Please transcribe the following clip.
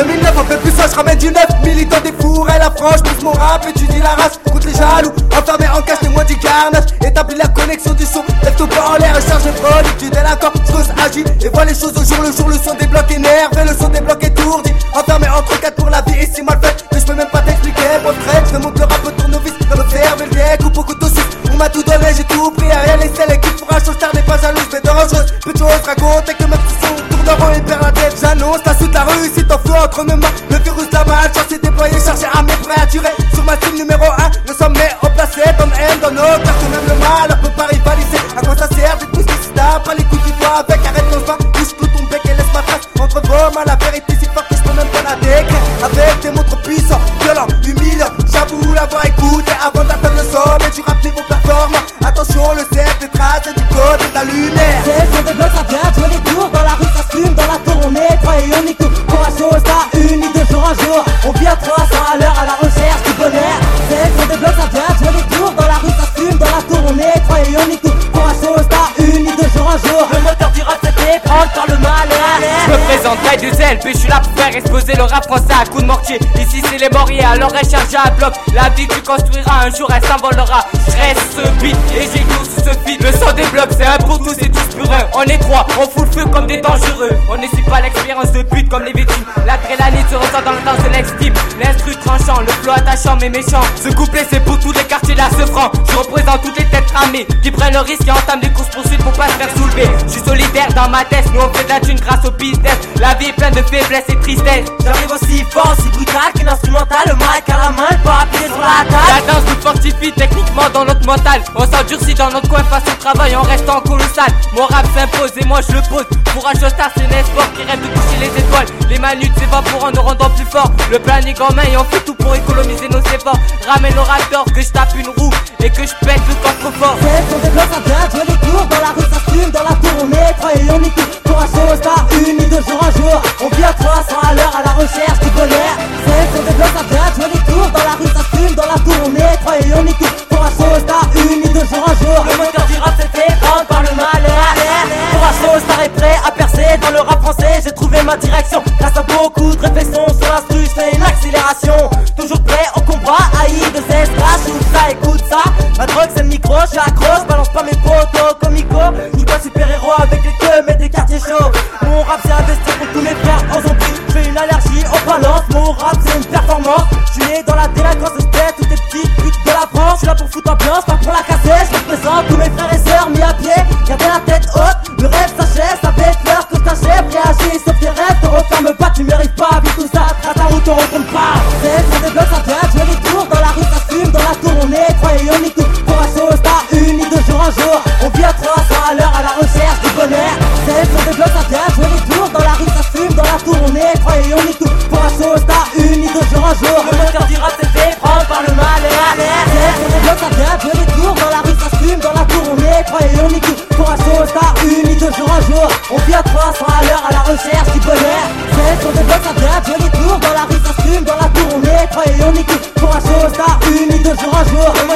2009 on fait plus ça, je ramène du neuf. Militant des fours et la frange, pousse mon rap et tu dis la race. Contre les jaloux, enfermé en cache, témoin du carnage. Établis la connexion du son, lève ton pas en l'air et charge les produits. Tu délinquant, j'ose agis et vois les choses au jour le jour. Le son débloque énervé, le son débloque étourdi. Enfermé entre quatre pour la vie et si mal fait que je peux même pas t'expliquer. Mon frère, je monte le rap au tournevis comme observe le vieil coupe au couteau suisse. On m'a tout donné, j'ai tout pris, rien laissé. L'équipe fera chose tard, n'est pas jalouse mais dangereuse. Plutôt on se raconte que même si son tourneront et perd la tête. J'annonce la suite, la rue, si t'en fous entre mes mains. Le virus la malchance est déployé, chargé à mes prêts à tuer. Sur ma team numéro 1, le sommet au placé. Dans le M, dans nos cartes, même le mal peut pas rivaliser. À quoi ça sert, j'ai plus que si t'as pas les coups du doigt avec. Arrête ton vin, touche tout ton bec et laisse ma trace. Entre vos mains, la vérité si forte que je peux même pas la décrire. Avec des mots trop puissants, violents, humiliants. J'avoue l'avoir écouté avant d'atteindre le sommet du rap niveau performant. Attention, le cercle des traces et du côté de la lumière. C'est sur des blocs, ça vient, tu vois les tours. Dans la rue, ça se fume, dans la tour, on nettoie et on nique tout. Pour la chose, ça unit de jour en jour. On vit à 300 à l'heure à la recherche du bonheur. C'est sur des blocs, ça vient, tu vois les tours. Dans la rue, ça se fume, dans la tour, on nettoie et on nique tout. Pour la chose, ça unit de jour en jour. Le moteur du rap, c'était prendre par le malheur. Je me présente, taille de zèle, je suis là pour faire exploser le rap français à coups de mortier. Ici c'est les moriers, alors elle chargée à bloc. La vie tu construiras, un jour elle s'envolera. Je reste ce beat et j'écoute sous ce feed. Le son des blocs, c'est un pour tous et tous pour un. On est trois, on fout le feu comme des dangereux. On ne suit pas l'expérience de pute comme les victimes. L'adrénaline se ressent dans le danse de l'extime. L'instru tranchant, le flow attachant mais méchant. Ce couplet c'est pour tous les quartiers là ce franc. Je représente toutes les têtes ramées qui prennent le risque et entament des courses poursuites pour pas se faire soulever. Je suis solidaire dans ma tête, nous on fait de la thune grâce au business. La vie est pleine de faiblesse et tristesse. J'arrive aussi fort, aussi brutal qu'une instrumentale. Le mic à la main, le pas appuyer sur la table. La danse nous fortifie techniquement dans notre mental. On s'endurcit dans notre coin face au travail en restant colossal. Mon rap s'impose et moi je le pose. Pour un star c'est un espoir qui rêve de toucher les étoiles. Les manutes s'évaporent en nous rendant plus fort. Le planning en main et on fait tout pour économiser nos efforts. Ramène au raptor que je tape une roue et que je pète le temps trop fort. C'est sur des blocs, ça vient, tu vois les tours. Dans la rue, ça se fume, dans la tour, on nettoie et on nique tout. Pour un chose, ça unit de jour en jour. On vit à 300 à l'heure à la recherche du bonheur. C'est sur des blocs, ça vient, tu vois les tours. Dans la rue, ça se fume, dans la tour, on nettoie et on nique tout. Pour un chose, ça unit de jour en jour. Le moteur du rap s'est fait prendre par le malheur. Pour un chose, ça est prêt à percer. Dans le rap français, j'ai trouvé ma direction. Grâce à beaucoup de réflexions sur l'instru, je fais une accélération. Toujours prêt au combat, AI de Z-Scratch. Tout ça, écoute ça. Ma drogue, c'est le micro, je suis accro. Je balance pas mes potos comico. Je suis pas super-héros avec les queues, mais des quartiers chauds. Mon rap, c'est investir pour tous mes frères en zombie. Je fais une allergie aux balances. Mon rap, c'est une performance. Je suis né dans la délinquance, je pète toutes les petites putes de la France. Je suis là pour foutre ambiance, pas pour la casser. Je représente tous mes frères et sœurs mis à pied. Gardez la tête haute, le rêve s'achève. Ça fait peur que je t'achève. Réagis, sauf tes rêves, te referme pas. Tu mérites pas, vu tout ça. Trace ta route, on rencontre pas. C'est sur des blocs, ça vient, tu vois les tours. Dans la rue, ça se fume, dans la tour, on nettoie et on nique tout. Pour un chose, ça unit de jour en jour. On vit à 300 à l'heure à la recherche du bonheur. C'est sur des blocs, ça vient, tu vois les tours. Dans la rue, ça se fume, dans la tour, on nettoie et on nique tout. Pour un chose, ça unit de jour en jour. Le moteur du rap s'est fait prendre par le malheur. C'est sur des blocs, ça vient, tu vois les tours. Dans la rue, ça se fume, dans la tour, on nettoie et on nique tout. Pour un chose, ça unit de jour en jour. On vit à 300 à l'heure à la recherche du bonheur. C'est sur des blocs, ça vient, tu vois les tours. Dans la rue, ça se fume, dans la tour, on nettoie et on nique tout. Pour un chose, ça unit de jour en jour.